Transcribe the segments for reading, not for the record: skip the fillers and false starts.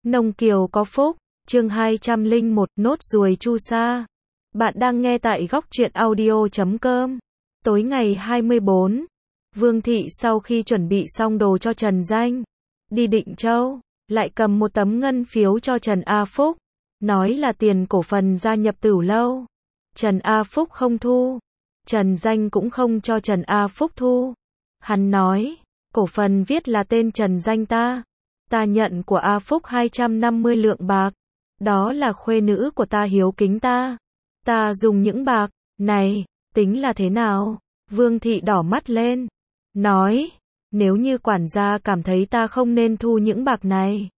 Nông Kiều có phúc, chương 201, nốt ruồi chu sa. Bạn đang nghe tại góc truyện audio.com. Tối ngày 24, Vương Thị sau khi chuẩn bị xong đồ cho Trần Danh đi Định Châu, lại cầm một tấm ngân phiếu cho Trần A Phúc, nói là tiền cổ phần gia nhập Tửu Lâu. Trần A Phúc không thu, Trần Danh cũng không cho Trần A Phúc thu. Hắn nói, cổ phần viết là tên Trần Danh ta nhận của A Phúc 250 lượng bạc, đó là khuê nữ của ta hiếu kính ta dùng những bạc này, tính là thế nào? Vương Thị đỏ mắt lên, nói, nếu như quản gia cảm thấy ta không nên thu những bạc này,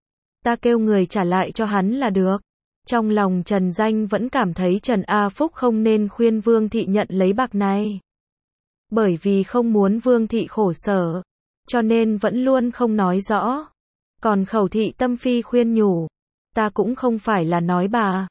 ta kêu người trả lại cho hắn là được. Trong lòng Trần Danh vẫn cảm thấy Trần A Phúc không nên khuyên Vương Thị nhận lấy bạc này. Bởi vì không muốn Vương Thị khổ sở, cho nên vẫn luôn không nói rõ. Còn Khẩu Thị tâm phi khuyên nhủ, ta cũng không phải là nói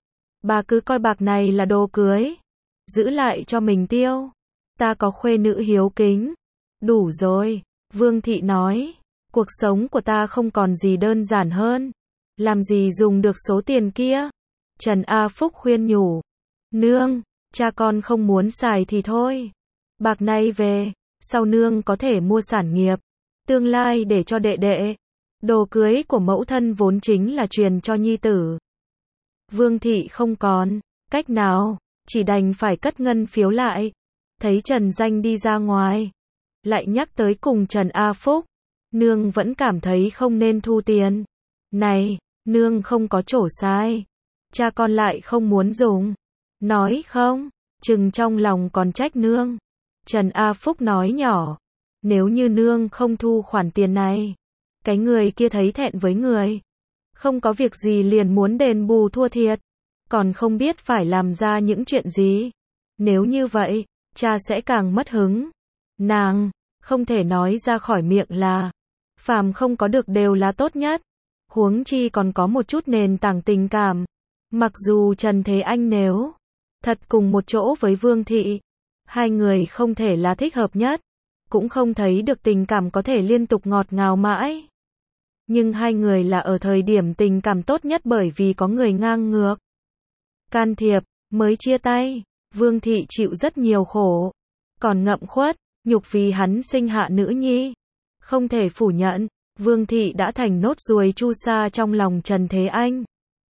bà cứ coi bạc này là đồ cưới, giữ lại cho mình tiêu. Ta có khuê nữ hiếu kính, đủ rồi. Vương Thị nói, cuộc sống của ta không còn gì đơn giản hơn, làm gì dùng được số tiền kia. Trần A Phúc khuyên nhủ, nương, cha con không muốn xài thì thôi. Bạc này về, sau nương có thể mua sản nghiệp, tương lai để cho đệ đệ. Đồ cưới của mẫu thân vốn chính là truyền cho nhi tử. Vương Thị không còn cách nào, chỉ đành phải cất ngân phiếu lại. Thấy Trần Danh đi ra ngoài, lại nhắc tới cùng Trần A Phúc, nương vẫn cảm thấy không nên thu tiền này, nương không có chỗ sai, cha con lại không muốn dùng. Nói không, chừng trong lòng còn trách nương. Trần A Phúc nói nhỏ, nếu như nương không thu khoản tiền này, cái người kia thấy thẹn với người, không có việc gì liền muốn đền bù thua thiệt, còn không biết phải làm ra những chuyện gì. Nếu như vậy, cha sẽ càng mất hứng. Nàng không thể nói ra khỏi miệng là phàm không có được đều là tốt nhất, huống chi còn có một chút nền tảng tình cảm. Mặc dù Trần Thế Anh nếu thật cùng một chỗ với Vương Thị, hai người không thể là thích hợp nhất, cũng không thấy được tình cảm có thể liên tục ngọt ngào mãi. Nhưng hai người là ở thời điểm tình cảm tốt nhất bởi vì có người ngang ngược can thiệp, mới chia tay. Vương Thị chịu rất nhiều khổ, còn ngậm khuất, nhục vì hắn sinh hạ nữ nhi. Không thể phủ nhận, Vương Thị đã thành nốt ruồi chu sa trong lòng Trần Thế Anh.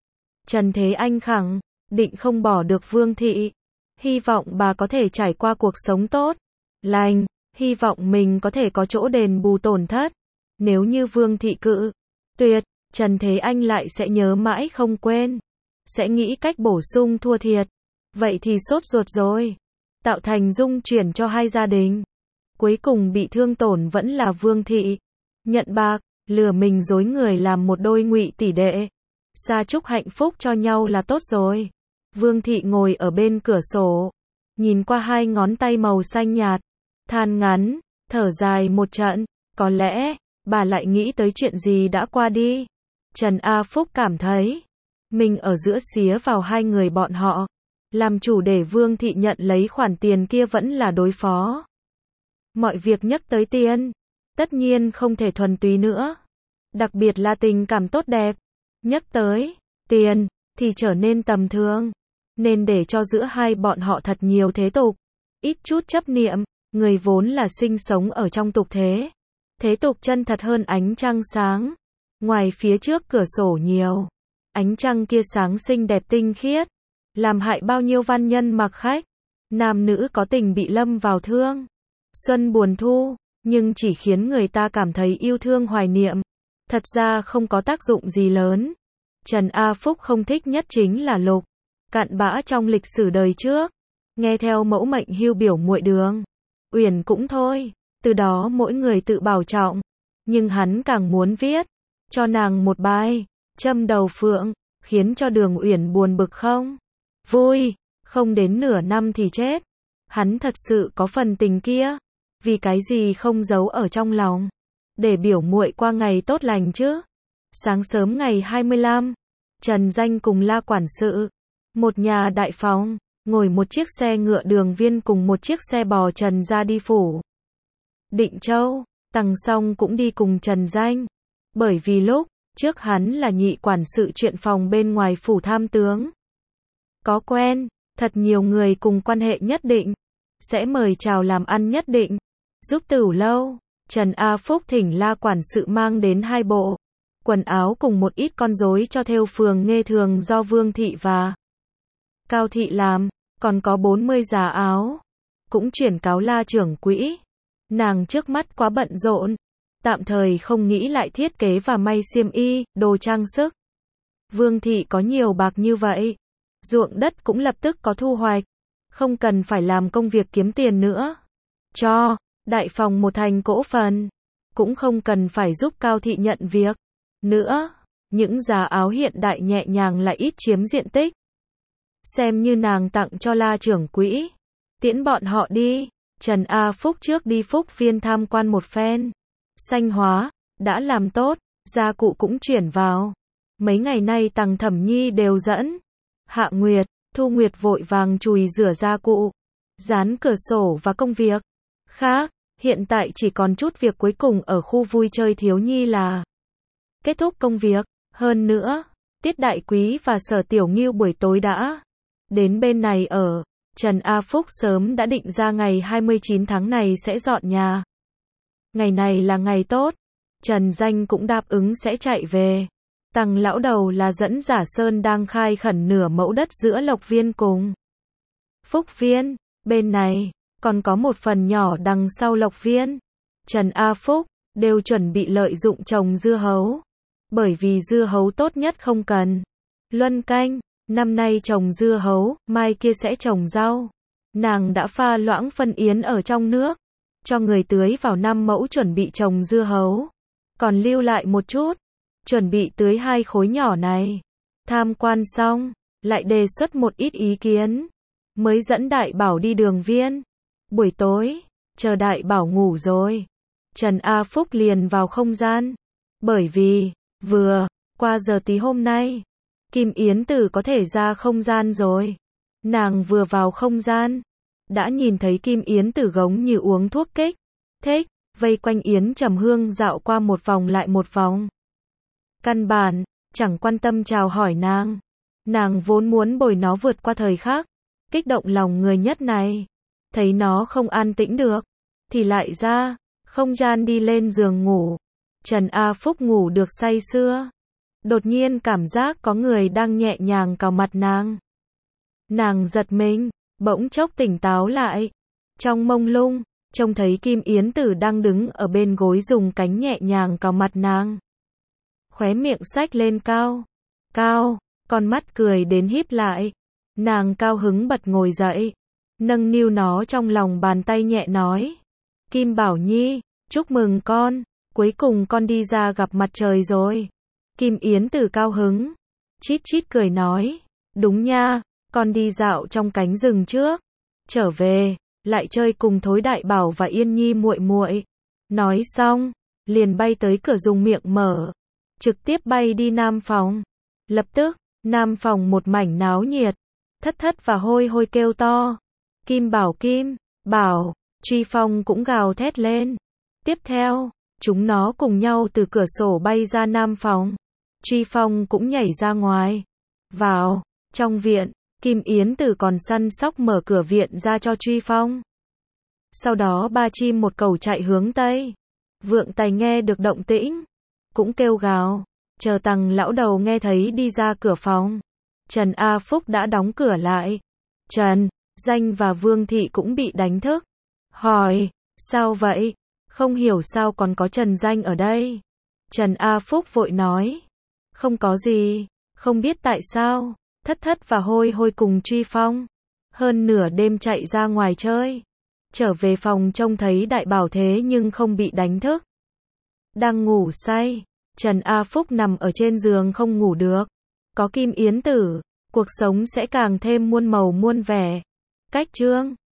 Trần Thế Anh khẳng định không bỏ được Vương Thị, hy vọng bà có thể trải qua cuộc sống tốt lành, hy vọng mình có thể có chỗ đền bù tổn thất. Nếu như Vương Thị cự tuyệt, Trần Thế Anh lại sẽ nhớ mãi không quên, sẽ nghĩ cách bổ sung thua thiệt. Vậy thì sốt ruột rồi, tạo thành dung chuyển cho hai gia đình. Cuối cùng bị thương tổn vẫn là Vương Thị, nhận bạc, lừa mình dối người làm một đôi ngụy tỷ đệ, sa chúc hạnh phúc cho nhau là tốt rồi. Vương Thị ngồi ở bên cửa sổ, nhìn qua hai ngón tay màu xanh nhạt, than ngắn, thở dài một trận, có lẽ bà lại nghĩ tới chuyện gì đã qua đi. Trần A Phúc cảm thấy mình ở giữa xía vào hai người bọn họ, làm chủ để Vương Thị nhận lấy khoản tiền kia vẫn là đối phó. Mọi việc nhắc tới tiền, tất nhiên không thể thuần túy nữa, đặc biệt là tình cảm tốt đẹp. Nhắc tới tiền thì trở nên tầm thường, nên để cho giữa hai bọn họ thật nhiều thế tục, ít chút chấp niệm. Người vốn là sinh sống ở trong tục thế, thế tục chân thật hơn ánh trăng sáng. Ngoài phía trước cửa sổ nhiều ánh trăng kia sáng xinh đẹp tinh khiết, làm hại bao nhiêu văn nhân mặc khách, nam nữ có tình bị lâm vào thương xuân buồn thu, nhưng chỉ khiến người ta cảm thấy yêu thương hoài niệm, thật ra không có tác dụng gì lớn. Trần A Phúc không thích nhất chính là Lục cặn bã trong lịch sử đời trước, nghe theo mẫu mệnh hưu biểu muội Đường Uyển cũng thôi, từ đó mỗi người tự bảo trọng, nhưng hắn càng muốn viết cho nàng một bài châm đầu phượng, khiến cho Đường Uyển buồn bực không vui, không đến nửa năm thì chết. Hắn thật sự có phần tình kia, vì cái gì không giấu ở trong lòng, để biểu muội qua ngày tốt lành chứ. Sáng sớm ngày 25, Trần Danh cùng La quản sự, một nhà đại phòng, ngồi một chiếc xe ngựa Đường Viên cùng một chiếc xe bò Trần ra đi phủ Định Châu. Tằng Song cũng đi cùng Trần Danh, bởi vì lúc Trước hắn là nhị quản sự chuyện phòng bên ngoài phủ tham tướng. Có quen, thật nhiều người cùng quan hệ nhất định. Sẽ mời chào làm ăn nhất định. Giúp Tửu lâu, Trần A Phúc thỉnh La quản sự mang đến 2 bộ quần áo cùng một ít con rối cho thêu phường Nghê Thường do Vương Thị và Cao Thị làm, còn có 40 giá áo. Cũng chuyển cáo La trưởng quỹ. Nàng trước mắt quá bận rộn, tạm thời không nghĩ lại thiết kế và may xiêm y, đồ trang sức. Vương Thị có nhiều bạc như vậy, ruộng đất cũng lập tức có thu hoạch, không cần phải làm công việc kiếm tiền nữa. Cho đại phòng một thành cổ phần, cũng không cần phải giúp Cao Thị nhận việc nữa. Những giá áo hiện đại nhẹ nhàng lại ít chiếm diện tích. Xem như nàng tặng cho La trưởng quỹ. Tiễn bọn họ đi. Trần A Phúc trước đi Phúc Viên tham quan một phen. Xanh hóa, đã làm tốt, gia cụ cũng chuyển vào. Mấy ngày nay Tằng Thẩm Nhi đều dẫn. Hạ Nguyệt, Thu Nguyệt vội vàng chùi rửa gia cụ, dán cửa sổ và công việc khác. Hiện tại chỉ còn chút việc cuối cùng ở khu vui chơi thiếu nhi là kết thúc công việc. Hơn nữa, Tiết Đại Quý và Sở Tiểu Ngưu buổi tối đã đến bên này ở. Trần A Phúc sớm đã định ra ngày 29 tháng này sẽ dọn nhà. Ngày này là ngày tốt. Trần Danh cũng đáp ứng sẽ chạy về. Tằng lão đầu là dẫn Giả Sơn đang khai khẩn nửa mẫu đất giữa Lộc Viên cùng Phúc Viên. Bên này, còn có một phần nhỏ đằng sau Lộc Viên. Trần A Phúc đều chuẩn bị lợi dụng trồng dưa hấu. Bởi vì dưa hấu tốt nhất không cần luân canh. Năm nay trồng dưa hấu, mai kia sẽ trồng rau. Nàng đã pha loãng phân yến ở trong nước, cho người tưới vào 5 mẫu chuẩn bị trồng dưa hấu. Còn lưu lại một chút, chuẩn bị tưới 2 khối nhỏ này. Tham quan xong, lại đề xuất một ít ý kiến. Mới dẫn Đại Bảo đi đường viên. Buổi tối, chờ Đại Bảo ngủ rồi. Trần A Phúc liền vào không gian. Bởi vì, vừa qua giờ tí hôm nay, Kim Yến Tử có thể ra không gian rồi. Nàng vừa vào không gian, đã nhìn thấy Kim Yến Tử giống như uống thuốc kích thích, vây quanh Yến Trầm Hương dạo qua một vòng lại một vòng. Căn bản, chẳng quan tâm chào hỏi nàng. Nàng vốn muốn bồi nó vượt qua thời khắc kích động lòng người nhất này. Thấy nó không an tĩnh được, thì lại ra không gian đi lên giường ngủ. Trần A Phúc ngủ được say sưa. Đột nhiên cảm giác có người đang nhẹ nhàng cào mặt nàng. Nàng giật mình, bỗng chốc tỉnh táo lại. Trong mông lung, trông thấy Kim Yến Tử đang đứng ở bên gối dùng cánh nhẹ nhàng cào mặt nàng. Khóe miệng xách lên cao. Cao, con mắt cười đến híp lại. Nàng cao hứng bật ngồi dậy. Nâng niu nó trong lòng bàn tay nhẹ nói. Kim Bảo Nhi, chúc mừng con. Cuối cùng con đi ra gặp mặt trời rồi. Kim Yến Tử cao hứng. Chít chít cười nói. Đúng nha, con đi dạo trong cánh rừng trước. Trở về, lại chơi cùng Thối Đại Bảo và Yên Nhi muội muội. Nói xong, liền bay tới cửa dùng miệng mở. Trực tiếp bay đi Nam phòng. Lập tức, Nam phòng một mảnh náo nhiệt. Thất thất và hôi hôi kêu to. Kim Bảo, Truy Phong cũng gào thét lên. Tiếp theo, chúng nó cùng nhau từ cửa sổ bay ra Nam phòng. Truy Phong cũng nhảy ra ngoài. Vào, trong viện, Kim Yến Tử còn săn sóc mở cửa viện ra cho Truy Phong. Sau đó 3 chim một cẩu chạy hướng Tây. Vượng Tài nghe được động tĩnh, cũng kêu gào. Chờ Tằng lão đầu nghe thấy đi ra cửa phòng. Trần A Phúc đã đóng cửa lại. Trần Danh và Vương Thị cũng bị đánh thức. Hỏi, sao vậy? Không hiểu sao còn có Trần Danh ở đây. Trần A Phúc vội nói. Không có gì, không biết tại sao. Thất thất và hôi hôi cùng Truy Phong. Hơn nửa đêm chạy ra ngoài chơi. Trở về phòng trông thấy Đại Bảo thế nhưng không bị đánh thức. Đang ngủ say. Trần A Phúc nằm ở trên giường không ngủ được. Có Kim Yến Tử, cuộc sống sẽ càng thêm muôn màu muôn vẻ. Cách chương